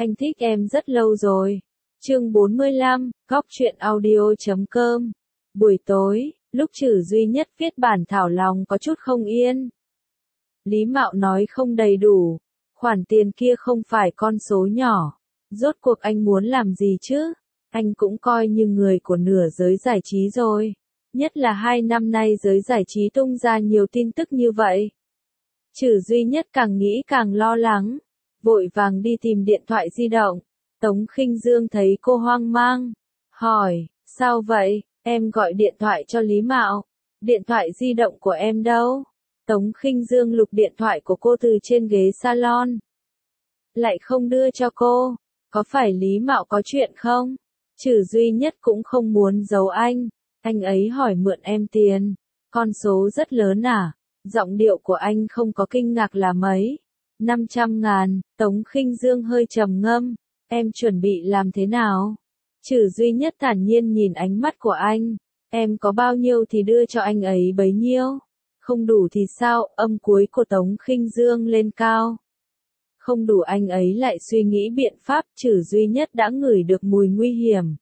anh thích em rất lâu rồi. Chương 45, Góc truyện audio.com. Buổi tối, lúc Trử Duy Nhất viết bản thảo lòng có chút không yên. Lý Mạo nói không đầy đủ, khoản tiền kia không phải con số nhỏ. Rốt cuộc anh muốn làm gì chứ? Anh cũng coi như người của nửa giới giải trí rồi. Nhất là 2 năm nay giới giải trí tung ra nhiều tin tức như vậy. Trử Duy Nhất càng nghĩ càng lo lắng, vội vàng đi tìm điện thoại di động. Tống Khinh Dương thấy cô hoang mang, hỏi, sao vậy, em gọi điện thoại cho Lý Mạo, điện thoại di động của em đâu? Tống Khinh Dương lục điện thoại của cô từ trên ghế salon. Lại không đưa cho cô, có phải Lý Mạo có chuyện không? Trử Duy Nhất cũng không muốn giấu anh ấy hỏi mượn em tiền, con số rất lớn à? Giọng điệu của anh không có kinh ngạc là mấy. 500.000, Tống Khinh Dương hơi trầm ngâm, em chuẩn bị làm thế nào? Trử Duy Nhất thản nhiên nhìn ánh mắt của anh, em có bao nhiêu thì đưa cho anh ấy bấy nhiêu. Không đủ thì sao? Âm cuối của Tống Khinh Dương lên cao. Không đủ anh ấy lại suy nghĩ biện pháp. Trử Duy Nhất đã ngửi được mùi nguy hiểm.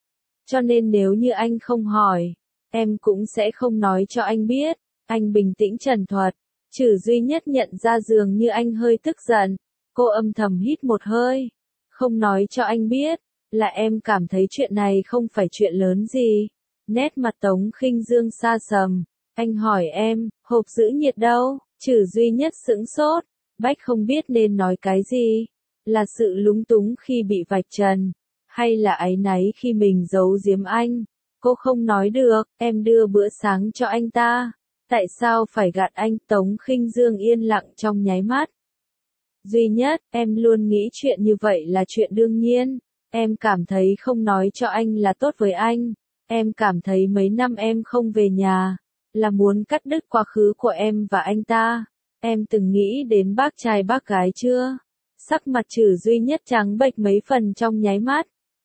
Cho nên nếu như anh không hỏi, em cũng sẽ không nói cho anh biết. Anh bình tĩnh trần thuật. Trử Duy Nhất nhận ra dường như anh hơi tức giận. Cô âm thầm hít một hơi. Không nói cho anh biết, là em cảm thấy chuyện này không phải chuyện lớn gì. Nét mặt Tống Khinh Dương xa sầm. Anh hỏi em, hộp giữ nhiệt đâu? Trử Duy Nhất sững sốt. Bách không biết nên nói cái gì. Là sự lúng túng khi bị vạch trần, hay là áy náy khi mình giấu giếm anh? Cô không nói được. Em đưa bữa sáng cho anh ta. Tại sao phải gạt anh? Tống Khinh Dương yên lặng trong nháy mắt. Duy Nhất, em luôn nghĩ chuyện như vậy là chuyện đương nhiên. Em cảm thấy không nói cho anh là tốt với anh. Em cảm thấy mấy năm em không về nhà, là muốn cắt đứt quá khứ của em và anh ta. Em từng nghĩ đến bác trai bác gái chưa? Sắc mặt Trử Duy Nhất trắng bệch mấy phần trong nháy mắt.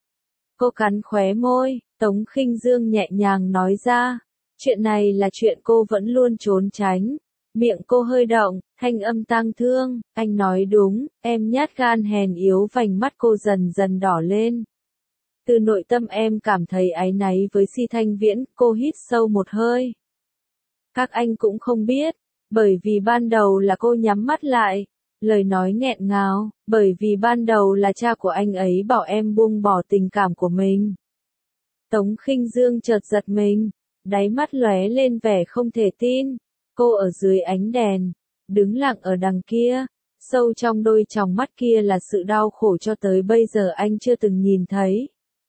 Cô cắn khóe môi, Tống Khinh Dương nhẹ nhàng nói ra. Chuyện này là chuyện cô vẫn luôn trốn tránh. Miệng cô hơi động, thanh âm tang thương. Anh nói đúng, em nhát gan hèn yếu. Vành mắt cô dần dần đỏ lên. Từ nội tâm em cảm thấy áy náy với Si Thanh Viễn. Cô hít sâu một hơi. Các anh cũng không biết, bởi vì ban đầu là cô nhắm mắt lại. Lời nói nghẹn ngào, bởi vì ban đầu là cha của anh ấy bảo em buông bỏ tình cảm của mình. Tống Khinh Dương chợt giật mình, đáy mắt lóe lên vẻ không thể tin. Cô ở dưới ánh đèn, đứng lặng ở đằng kia, sâu trong đôi tròng mắt kia là sự đau khổ cho tới bây giờ anh chưa từng nhìn thấy.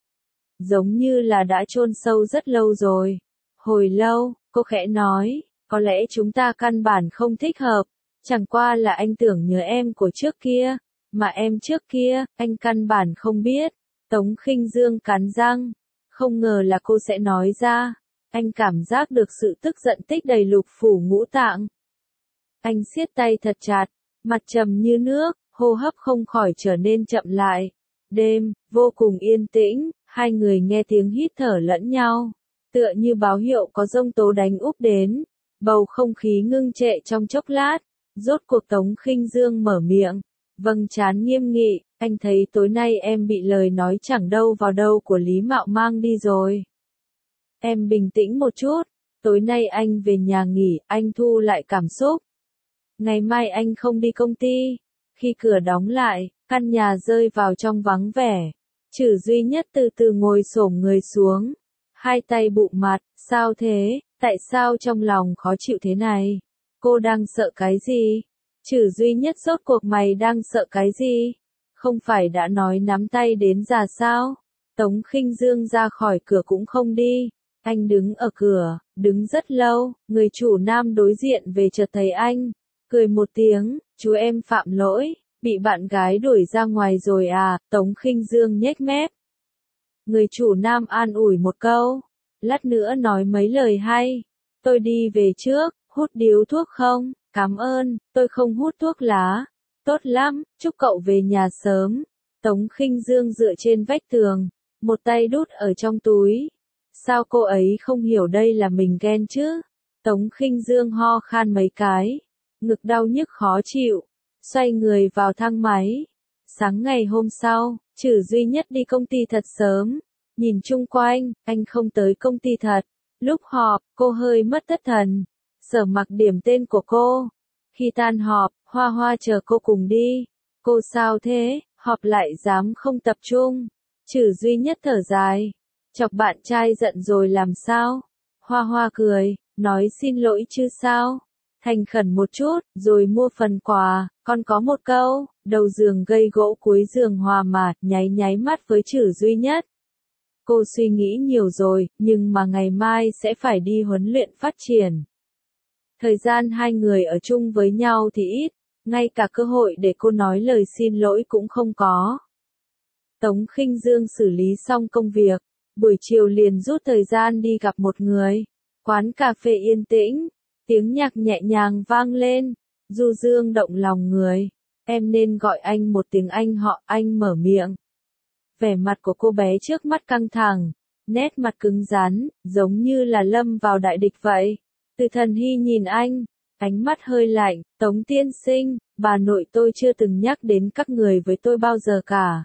Giống như là đã chôn sâu rất lâu rồi. Hồi lâu, cô khẽ nói, có lẽ chúng ta căn bản không thích hợp. Chẳng qua là anh tưởng nhớ em của trước kia, mà em trước kia, anh căn bản không biết. Tống Khinh Dương cắn răng, không ngờ là cô sẽ nói ra. Anh cảm giác được sự tức giận tích đầy lục phủ ngũ tạng. Anh siết tay thật chặt, mặt trầm như nước, hô hấp không khỏi trở nên chậm lại. Đêm, vô cùng yên tĩnh, hai người nghe tiếng hít thở lẫn nhau. Tựa như báo hiệu có giông tố đánh úp đến. Bầu không khí ngưng trệ trong chốc lát. Rốt cuộc Tống Khinh Dương mở miệng. Vâng, trán nghiêm nghị, anh thấy tối nay em bị lời nói chẳng đâu vào đâu của Lý Mạo mang đi rồi. Em bình tĩnh một chút, tối nay anh về nhà nghỉ, anh thu lại cảm xúc. Ngày mai anh không đi công ty. Khi cửa đóng lại, căn nhà rơi vào trong vắng vẻ. Trử Duy Nhất từ từ ngồi xổm người xuống, hai tay bụng mặt. Sao thế? Tại sao trong lòng khó chịu thế này? Cô đang sợ cái gì? Trử Duy Nhất rốt cuộc mày đang sợ cái gì? Không phải đã nói nắm tay đến già sao? Tống Khinh Dương ra khỏi cửa cũng không đi. Anh đứng ở cửa, đứng rất lâu. Người chủ nam đối diện về chợt thấy anh, cười một tiếng, chú em phạm lỗi, bị bạn gái đuổi ra ngoài rồi à? Tống Khinh Dương nhếch mép. Người chủ nam an ủi một câu, lát nữa nói mấy lời hay. Tôi đi về trước. Hút điếu thuốc không? Cảm ơn, tôi không hút thuốc lá. Tốt lắm, chúc cậu về nhà sớm. Tống Khinh Dương dựa trên vách tường, một tay đút ở trong túi. Sao cô ấy không hiểu đây là mình ghen chứ? Tống Khinh Dương ho khan mấy cái, ngực đau nhức khó chịu, xoay người vào thang máy. Sáng ngày hôm sau, Trử Duy Nhất đi công ty thật sớm. Nhìn chung quanh, anh không tới công ty thật. Lúc họp, cô hơi mất thất thần. Sở Mặc điểm tên của cô. Khi tan họp, Hoa Hoa chờ cô cùng đi. Cô sao thế, họp lại dám không tập trung. Trử Duy Nhất thở dài. Chọc bạn trai giận rồi làm sao? Hoa Hoa cười, nói xin lỗi chứ sao? Thành khẩn một chút, rồi mua phần quà, còn có một câu, đầu giường gây gỗ cuối giường hòa mà, nháy nháy mắt với Trử Duy Nhất. Cô suy nghĩ nhiều rồi, nhưng mà ngày mai sẽ phải đi huấn luyện phát triển. Thời gian hai người ở chung với nhau thì ít, ngay cả cơ hội để cô nói lời xin lỗi cũng không có. Tống Khinh Dương xử lý xong công việc, buổi chiều liền rút thời gian đi gặp một người. Quán cà phê yên tĩnh, tiếng nhạc nhẹ nhàng vang lên, du dương động lòng người. Em nên gọi anh một tiếng anh họ, anh mở miệng. Vẻ mặt của cô bé trước mắt căng thẳng, nét mặt cứng rắn, giống như là lâm vào đại địch vậy. Từ Thần Hy nhìn anh, ánh mắt hơi lạnh, Tống tiên sinh, bà nội tôi chưa từng nhắc đến các người với tôi bao giờ cả.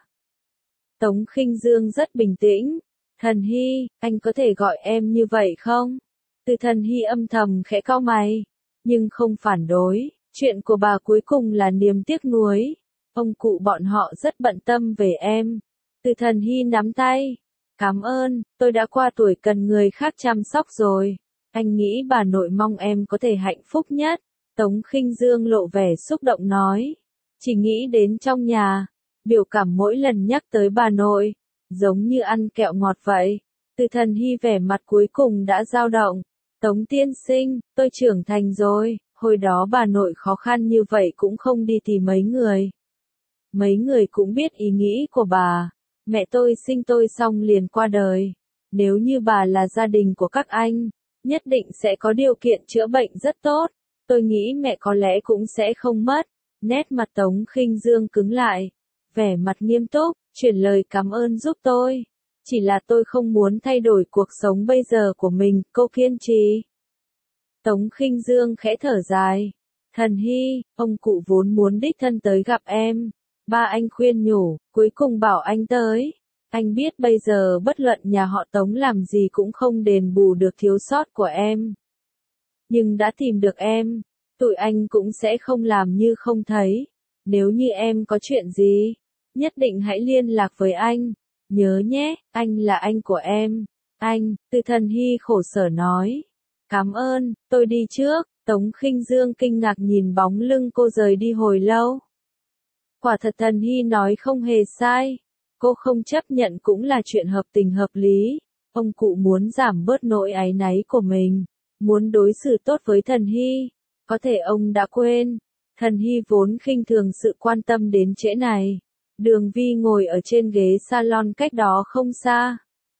Tống Khinh Dương rất bình tĩnh, Thần Hy, anh có thể gọi em như vậy không? Từ Thần Hy âm thầm khẽ cau mày, nhưng không phản đối, chuyện của bà cuối cùng là niềm tiếc nuối. Ông cụ bọn họ rất bận tâm về em. Từ Thần Hy nắm tay, cảm ơn, tôi đã qua tuổi cần người khác chăm sóc rồi. Anh nghĩ bà nội mong em có thể hạnh phúc nhất. Tống Khinh Dương lộ vẻ xúc động nói, chỉ nghĩ đến trong nhà, biểu cảm mỗi lần nhắc tới bà nội, giống như ăn kẹo ngọt vậy. Từ Thần Hy vẻ mặt cuối cùng đã dao động. Tống tiên sinh, tôi trưởng thành rồi, hồi đó bà nội khó khăn như vậy cũng không đi tìm mấy người. Mấy người cũng biết ý nghĩ của bà. Mẹ tôi sinh tôi xong liền qua đời. Nếu như bà là gia đình của các anh, nhất định sẽ có điều kiện chữa bệnh rất tốt. Tôi nghĩ mẹ có lẽ cũng sẽ không mất. Nét mặt Tống Khinh Dương cứng lại. Vẻ mặt nghiêm túc, chuyển lời cảm ơn giúp tôi. Chỉ là tôi không muốn thay đổi cuộc sống bây giờ của mình, cô kiên trì. Tống Khinh Dương khẽ thở dài. Thần Hy, ông cụ vốn muốn đích thân tới gặp em. Ba anh khuyên nhủ, cuối cùng bảo anh tới. Anh biết bây giờ bất luận nhà họ Tống làm gì cũng không đền bù được thiếu sót của em. Nhưng đã tìm được em, tụi anh cũng sẽ không làm như không thấy. Nếu như em có chuyện gì, nhất định hãy liên lạc với anh. Nhớ nhé, anh là anh của em. Anh, Từ Thần Hy khổ sở nói. Cảm ơn, tôi đi trước. Tống Khinh Dương kinh ngạc nhìn bóng lưng cô rời đi hồi lâu. Quả thật Thần Hy nói không hề sai. Cô không chấp nhận cũng là chuyện hợp tình hợp lý. Ông cụ muốn giảm bớt nỗi áy náy của mình, muốn đối xử tốt với Thần Hy. Có thể ông đã quên, Thần Hy vốn khinh thường sự quan tâm đến trễ này. Đường Vi ngồi ở trên ghế salon cách đó không xa.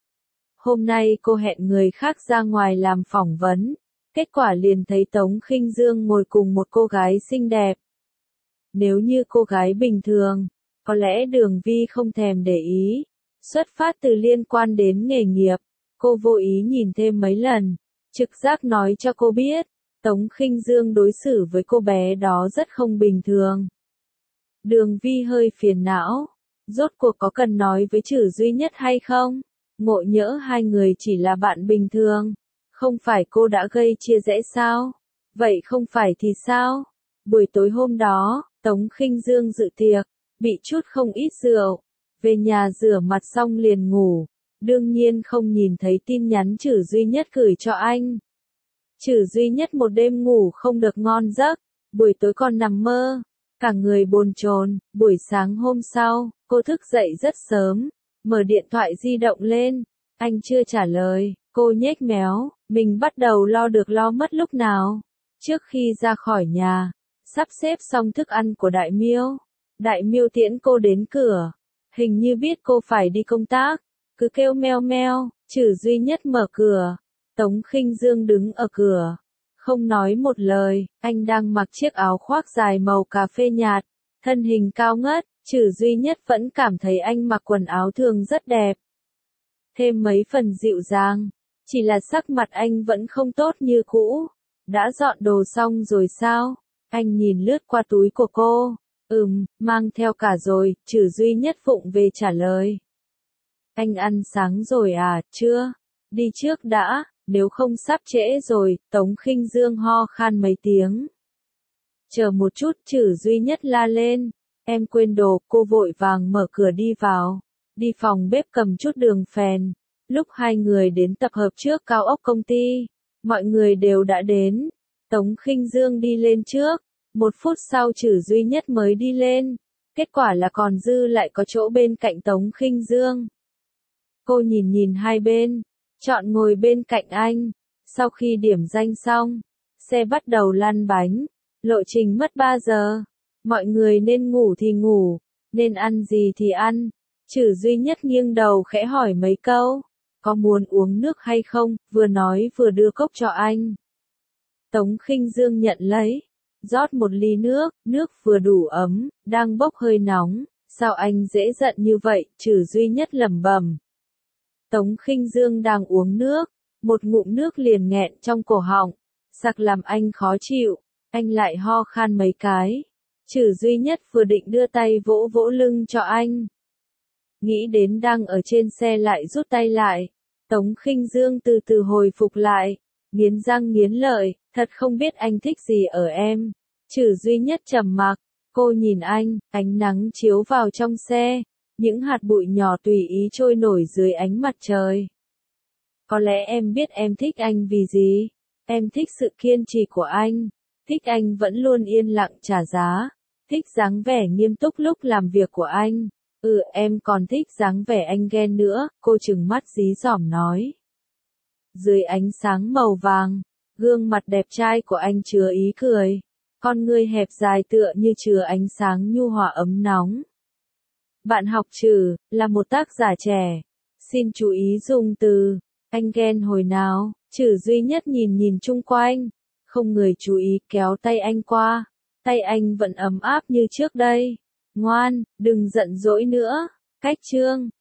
Hôm nay cô hẹn người khác ra ngoài làm phỏng vấn. Kết quả liền thấy Tống Khinh Dương ngồi cùng một cô gái xinh đẹp. Nếu như cô gái bình thường, có lẽ Đường Vi không thèm để ý. Xuất phát từ liên quan đến nghề nghiệp, cô vô ý nhìn thêm mấy lần. Trực giác nói cho cô biết, Tống Khinh Dương đối xử với cô bé đó rất không bình thường. Đường Vi hơi phiền não. Rốt cuộc có cần nói với Trử Duy Nhất hay không? Ngộ nhỡ hai người chỉ là bạn bình thường. Không phải cô đã gây chia rẽ sao? Vậy không phải thì sao? Buổi tối hôm đó, Tống Khinh Dương dự tiệc, bị chút không ít rượu. Về nhà rửa mặt xong liền ngủ. Đương nhiên không nhìn thấy tin nhắn Trử Duy Nhất gửi cho anh. Trử Duy Nhất một đêm ngủ không được ngon giấc. Buổi tối còn nằm mơ. Cả người bồn chồn. Buổi sáng hôm sau, cô thức dậy rất sớm. Mở điện thoại di động lên. Anh chưa trả lời. Cô nhếch méo. Mình bắt đầu lo được lo mất lúc nào. Trước khi ra khỏi nhà, sắp xếp xong thức ăn của Đại Miêu. Đại Miêu tiễn cô đến cửa. Hình như biết cô phải đi công tác. Cứ kêu meo meo. Trử Duy Nhất mở cửa. Tống Khinh Dương đứng ở cửa. Không nói một lời, anh đang mặc chiếc áo khoác dài màu cà phê nhạt. Thân hình cao ngất, Trử Duy Nhất vẫn cảm thấy anh mặc quần áo thường rất đẹp. Thêm mấy phần dịu dàng. Chỉ là sắc mặt anh vẫn không tốt như cũ. Đã dọn đồ xong rồi sao? Anh nhìn lướt qua túi của cô. Mang theo cả rồi, Trử duy nhất vụng về trả lời. Anh ăn sáng rồi à, chưa? Đi trước đã, nếu không sắp trễ rồi, Tống Khinh Dương ho khan mấy tiếng. Chờ một chút, Trử duy nhất la lên. Em quên đồ, cô vội vàng mở cửa đi vào. Đi phòng bếp cầm chút đường phèn. Lúc hai người đến tập hợp trước cao ốc công ty, mọi người đều đã đến. Tống Khinh Dương đi lên trước. 1 phút sau Trử duy nhất mới đi lên. Kết quả là còn dư lại có chỗ bên cạnh Tống Khinh Dương. Cô nhìn nhìn hai bên, chọn ngồi bên cạnh anh. Sau khi điểm danh xong, xe bắt đầu lăn bánh. Lộ trình mất 3 giờ. Mọi người nên ngủ thì ngủ, nên ăn gì thì ăn. Trử duy nhất nghiêng đầu khẽ hỏi mấy câu. Có muốn uống nước hay không, vừa nói vừa đưa cốc cho anh. Tống Khinh Dương nhận lấy, rót một ly nước, nước vừa đủ ấm, đang bốc hơi nóng. Sao anh dễ giận như vậy, Trử duy nhất lẩm bẩm. Tống Khinh Dương đang uống nước, một ngụm nước liền nghẹn trong cổ họng, sặc làm anh khó chịu, anh lại ho khan mấy cái. Trử duy nhất vừa định đưa tay vỗ vỗ lưng cho anh. Nghĩ đến đang ở trên xe lại rút tay lại. Tống Khinh Dương từ từ hồi phục lại, nghiến răng nghiến lợi, thật không biết anh thích gì ở em. Trử duy nhất trầm mặc, cô nhìn anh, ánh nắng chiếu vào trong xe, những hạt bụi nhỏ tùy ý trôi nổi dưới ánh mặt trời. Có lẽ em biết em thích anh vì gì, em thích sự kiên trì của anh, thích anh vẫn luôn yên lặng trả giá, thích dáng vẻ nghiêm túc lúc làm việc của anh. Em còn thích dáng vẻ anh ghen nữa, cô trừng mắt dí dỏm nói. Dưới ánh sáng màu vàng, gương mặt đẹp trai của anh chứa ý cười, con ngươi hẹp dài tựa như chứa ánh sáng nhu hòa ấm nóng. Bạn học Trử, là một tác giả trẻ. Xin chú ý dùng từ, anh ghen hồi nào, Trử duy nhất nhìn nhìn chung quanh, không người chú ý kéo tay anh qua, tay anh vẫn ấm áp như trước đây. Ngoan, đừng giận dỗi nữa, cách chương.